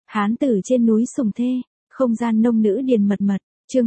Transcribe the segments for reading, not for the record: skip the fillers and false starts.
Hán tử trên núi Sùng Thê, không gian nông nữ điền mật mật, chương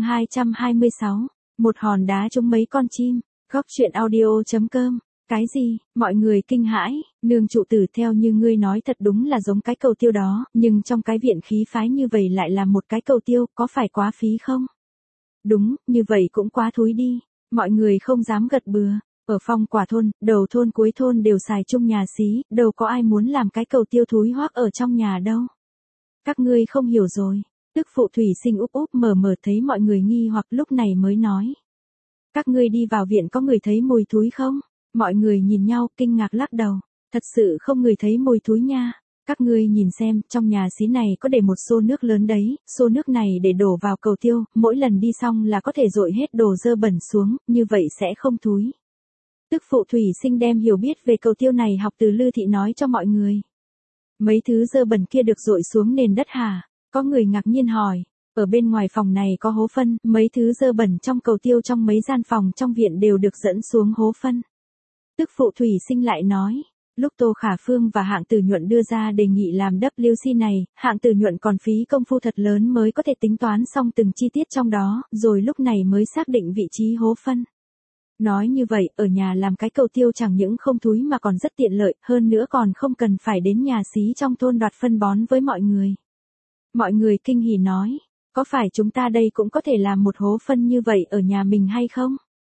226, một hòn đá trúng mấy con chim, góc chuyện audio.com. Cái gì, mọi người kinh hãi, nương trụ tử theo như ngươi nói thật đúng là giống cái cầu tiêu đó, nhưng trong cái viện khí phái như vậy lại là một cái cầu tiêu, có phải quá phí không? Đúng, như vậy cũng quá thúi đi, mọi người không dám gật bừa. Ở Phong Quả thôn, đầu thôn cuối thôn đều xài chung nhà xí, đâu có ai muốn làm cái cầu tiêu thúi hoác ở trong nhà đâu. Các ngươi không hiểu rồi. Tức phụ thủy sinh úp úp mờ mờ thấy mọi người nghi hoặc lúc này mới nói. Các ngươi đi vào viện có người thấy mùi thúi không? Mọi người nhìn nhau kinh ngạc lắc đầu. Thật sự không người thấy mùi thúi nha. Các ngươi nhìn xem, trong nhà xí này có để một xô nước lớn đấy, xô nước này để đổ vào cầu tiêu, mỗi lần đi xong là có thể dội hết đồ dơ bẩn xuống, như vậy sẽ không thúi. Tức phụ thủy sinh đem hiểu biết về cầu tiêu này học từ Lư Thị nói cho mọi người. Mấy thứ dơ bẩn kia được dội xuống nền đất hả? Có người ngạc nhiên hỏi. Ở bên ngoài phòng này có hố phân, mấy thứ dơ bẩn trong cầu tiêu trong mấy gian phòng trong viện đều được dẫn xuống hố phân. Tức phụ thủy sinh lại nói. Lúc Tô Khả Phương và Hạng Tử Nhuận đưa ra đề nghị làm WC này, Hạng Tử Nhuận còn phí công phu thật lớn mới có thể tính toán xong từng chi tiết trong đó, rồi lúc này mới xác định vị trí hố phân. Nói như vậy, ở nhà làm cái cầu tiêu chẳng những không thúi mà còn rất tiện lợi, hơn nữa còn không cần phải đến nhà xí trong thôn đoạt phân bón với mọi người. Mọi người kinh hỉ nói, có phải chúng ta đây cũng có thể làm một hố phân như vậy ở nhà mình hay không?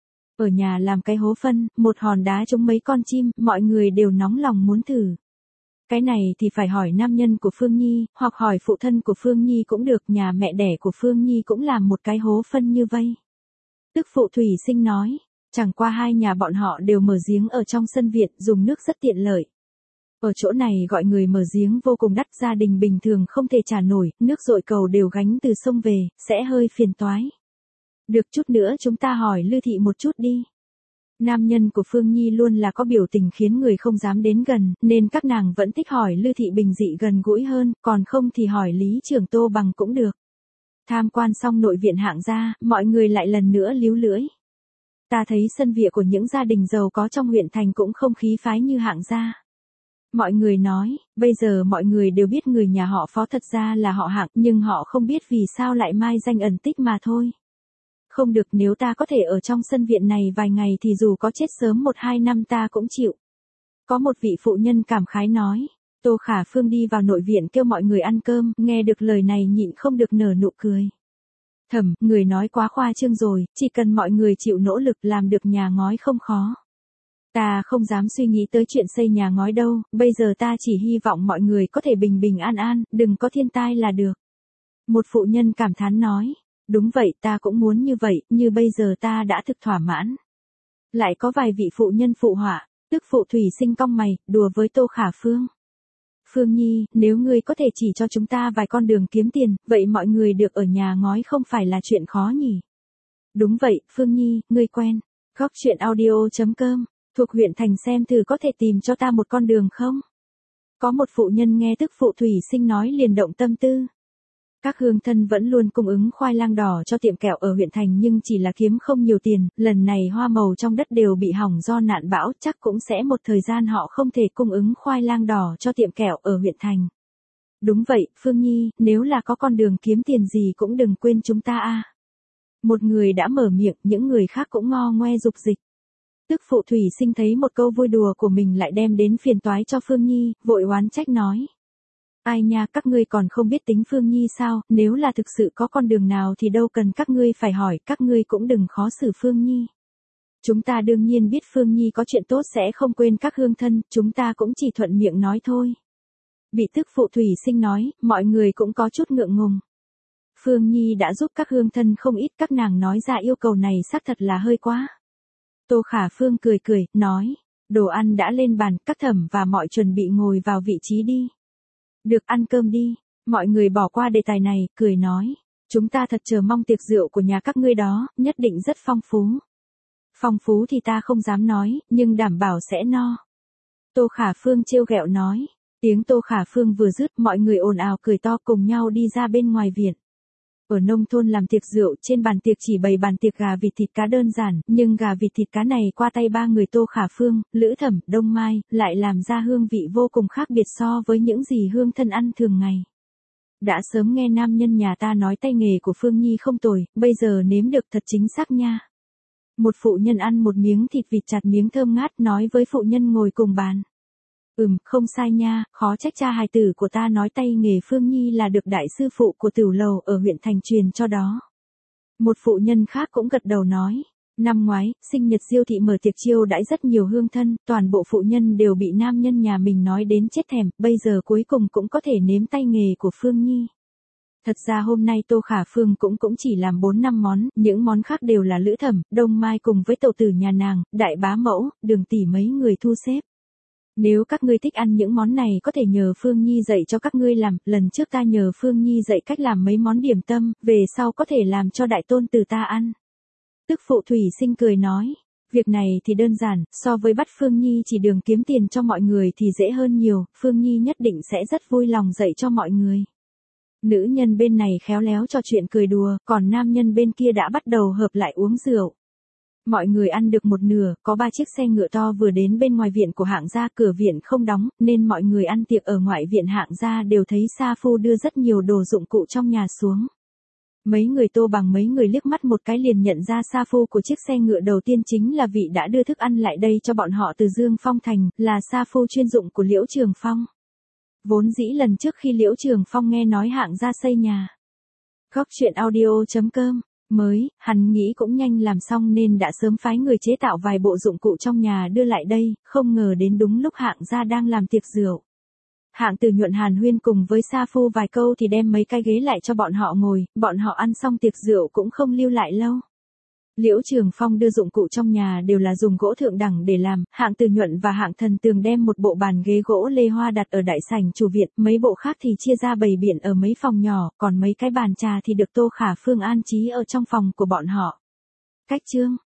Ở nhà làm cái hố phân, một hòn đá trúng mấy con chim, mọi người đều nóng lòng muốn thử. Cái này thì phải hỏi nam nhân của Phương Nhi, hoặc hỏi phụ thân của Phương Nhi cũng được, nhà mẹ đẻ của Phương Nhi cũng làm một cái hố phân như vây. Tức phụ thủy sinh nói. Chẳng qua hai nhà bọn họ đều mở giếng ở trong sân viện, dùng nước rất tiện lợi. Ở chỗ này gọi người mở giếng vô cùng đắt, gia đình bình thường không thể trả nổi, nước dội cầu đều gánh từ sông về, sẽ hơi phiền toái. Được, chút nữa chúng ta hỏi Lư Thị một chút đi. Nam nhân của Phương Nhi luôn là có biểu tình khiến người không dám đến gần, nên các nàng vẫn thích hỏi Lư Thị bình dị gần gũi hơn, còn không thì hỏi Lý Trưởng Tô Bằng cũng được. Tham quan xong nội viện Hạng gia, mọi người lại lần nữa líu lưỡi. Ta thấy sân vỉa của những gia đình giàu có trong huyện thành cũng không khí phái như Hạng gia. Mọi người nói, bây giờ mọi người đều biết người nhà họ Phó thật ra là họ Hạng, nhưng họ không biết vì sao lại mai danh ẩn tích mà thôi. Không được, nếu ta có thể ở trong sân viện này vài ngày thì dù có chết sớm 1-2 năm ta cũng chịu. Có một vị phụ nhân cảm khái nói. Tô Khả Phương đi vào nội viện kêu mọi người ăn cơm, nghe được lời này nhịn không được nở nụ cười. Thầm, người nói quá khoa trương rồi, chỉ cần mọi người chịu nỗ lực làm được nhà ngói không khó. Ta không dám suy nghĩ tới chuyện xây nhà ngói đâu, bây giờ ta chỉ hy vọng mọi người có thể bình bình an an, đừng có thiên tai là được. Một phụ nhân cảm thán nói, đúng vậy, ta cũng muốn như vậy, như bây giờ ta đã thực thỏa mãn. Lại có vài vị phụ nhân phụ họa, tức phụ thủy sinh cong mày, đùa với Tô Khả Phương. Phương Nhi, nếu ngươi có thể chỉ cho chúng ta vài con đường kiếm tiền, vậy mọi người được ở nhà ngói không phải là chuyện khó nhỉ? Đúng vậy, Phương Nhi, ngươi quen. Góc chuyện audio.com, thuộc huyện thành xem thử có thể tìm cho ta một con đường không? Có một phụ nhân nghe tức phụ thủy sinh nói liền động tâm tư. Các hương thân vẫn luôn cung ứng khoai lang đỏ cho tiệm kẹo ở huyện thành nhưng chỉ là kiếm không nhiều tiền, lần này hoa màu trong đất đều bị hỏng do nạn bão, chắc cũng sẽ một thời gian họ không thể cung ứng khoai lang đỏ cho tiệm kẹo ở huyện thành. Đúng vậy, Phương Nhi, nếu là có con đường kiếm tiền gì cũng đừng quên chúng ta a. Một người đã mở miệng, những người khác cũng ngo ngoe dục dịch. Tức phụ thủy sinh thấy một câu vui đùa của mình lại đem đến phiền toái cho Phương Nhi, vội oán trách nói. Ai nha, các ngươi còn không biết tính Phương Nhi sao, nếu là thực sự có con đường nào thì đâu cần các ngươi phải hỏi, các ngươi cũng đừng khó xử Phương Nhi. Chúng ta đương nhiên biết Phương Nhi có chuyện tốt sẽ không quên các hương thân, chúng ta cũng chỉ thuận miệng nói thôi. Bị tức phụ thủy sinh nói, mọi người cũng có chút ngượng ngùng. Phương Nhi đã giúp các hương thân không ít, các nàng nói ra yêu cầu này xác thật là hơi quá. Tô Khả Phương cười cười, nói, đồ ăn đã lên bàn, các thẩm và mọi chuẩn bị ngồi vào vị trí đi. Được, ăn cơm đi, mọi người bỏ qua đề tài này, cười nói, chúng ta thật chờ mong tiệc rượu của nhà các ngươi đó, nhất định rất phong phú. Phong phú thì ta không dám nói, nhưng đảm bảo sẽ no. Tô Khả Phương trêu ghẹo nói, tiếng Tô Khả Phương vừa dứt, mọi người ồn ào cười to cùng nhau đi ra bên ngoài viện. Ở nông thôn làm tiệc rượu, trên bàn tiệc chỉ bày bàn tiệc gà vịt thịt cá đơn giản, nhưng gà vịt thịt cá này qua tay ba người Tô Khả Phương, Lữ Thẩm, Đông Mai, lại làm ra hương vị vô cùng khác biệt so với những gì hương thân ăn thường ngày. Đã sớm nghe nam nhân nhà ta nói tay nghề của Phương Nhi không tồi, bây giờ nếm được thật chính xác nha. Một phụ nhân ăn một miếng thịt vịt chặt miếng thơm ngát nói với phụ nhân ngồi cùng bàn. Không sai nha, khó trách cha hài tử của ta nói tay nghề Phương Nhi là được đại sư phụ của tiểu lầu ở huyện thành truyền cho đó. Một phụ nhân khác cũng gật đầu nói. Năm ngoái, sinh nhật Diêu thị mở tiệc chiêu đãi rất nhiều hương thân, toàn bộ phụ nhân đều bị nam nhân nhà mình nói đến chết thèm, bây giờ cuối cùng cũng có thể nếm tay nghề của Phương Nhi. Thật ra hôm nay Tô Khả Phương cũng chỉ làm 4-5 món, những món khác đều là Lữ Thẩm, Đông Mai cùng với tẩu tử nhà nàng, đại bá mẫu, Đường tỷ mấy người thu xếp. Nếu các ngươi thích ăn những món này có thể nhờ Phương Nhi dạy cho các ngươi làm, lần trước ta nhờ Phương Nhi dạy cách làm mấy món điểm tâm, về sau có thể làm cho đại tôn tử ta ăn. Tức phụ Thủy Sinh cười nói, việc này thì đơn giản, so với bắt Phương Nhi chỉ đường kiếm tiền cho mọi người thì dễ hơn nhiều, Phương Nhi nhất định sẽ rất vui lòng dạy cho mọi người. Nữ nhân bên này khéo léo cho chuyện cười đùa, còn nam nhân bên kia đã bắt đầu hợp lại uống rượu. Mọi người ăn được một nửa, có 3 chiếc xe ngựa to vừa đến bên ngoài viện của Hạng gia, cửa viện không đóng, nên mọi người ăn tiệc ở ngoại viện Hạng gia đều thấy Sa Phu đưa rất nhiều đồ dụng cụ trong nhà xuống. Mấy người Tô Bằng mấy người liếc mắt một cái liền nhận ra Sa Phu của chiếc xe ngựa đầu tiên chính là vị đã đưa thức ăn lại đây cho bọn họ từ Dương Phong Thành, là Sa Phu chuyên dụng của Liễu Trường Phong. Vốn dĩ lần trước khi Liễu Trường Phong nghe nói Hạng gia xây nhà Góc truyện audio.com mới, hắn nghĩ cũng nhanh làm xong nên đã sớm phái người chế tạo vài bộ dụng cụ trong nhà đưa lại đây, không ngờ đến đúng lúc Hạng gia đang làm tiệc rượu. Hạng Từ Nhuận hàn huyên cùng với Sa Phu vài câu thì đem mấy cái ghế lại cho bọn họ ngồi, bọn họ ăn xong tiệc rượu cũng không lưu lại lâu. Liễu Trường Phong đưa dụng cụ trong nhà đều là dùng gỗ thượng đẳng để làm, Hạng Từ Nhuận và Hạng Thần Tường đem một bộ bàn ghế gỗ lê hoa đặt ở đại sảnh chủ viện, mấy bộ khác thì chia ra bày biện ở mấy phòng nhỏ, còn mấy cái bàn trà thì được Tô Khả Phương an trí ở trong phòng của bọn họ. Cách chương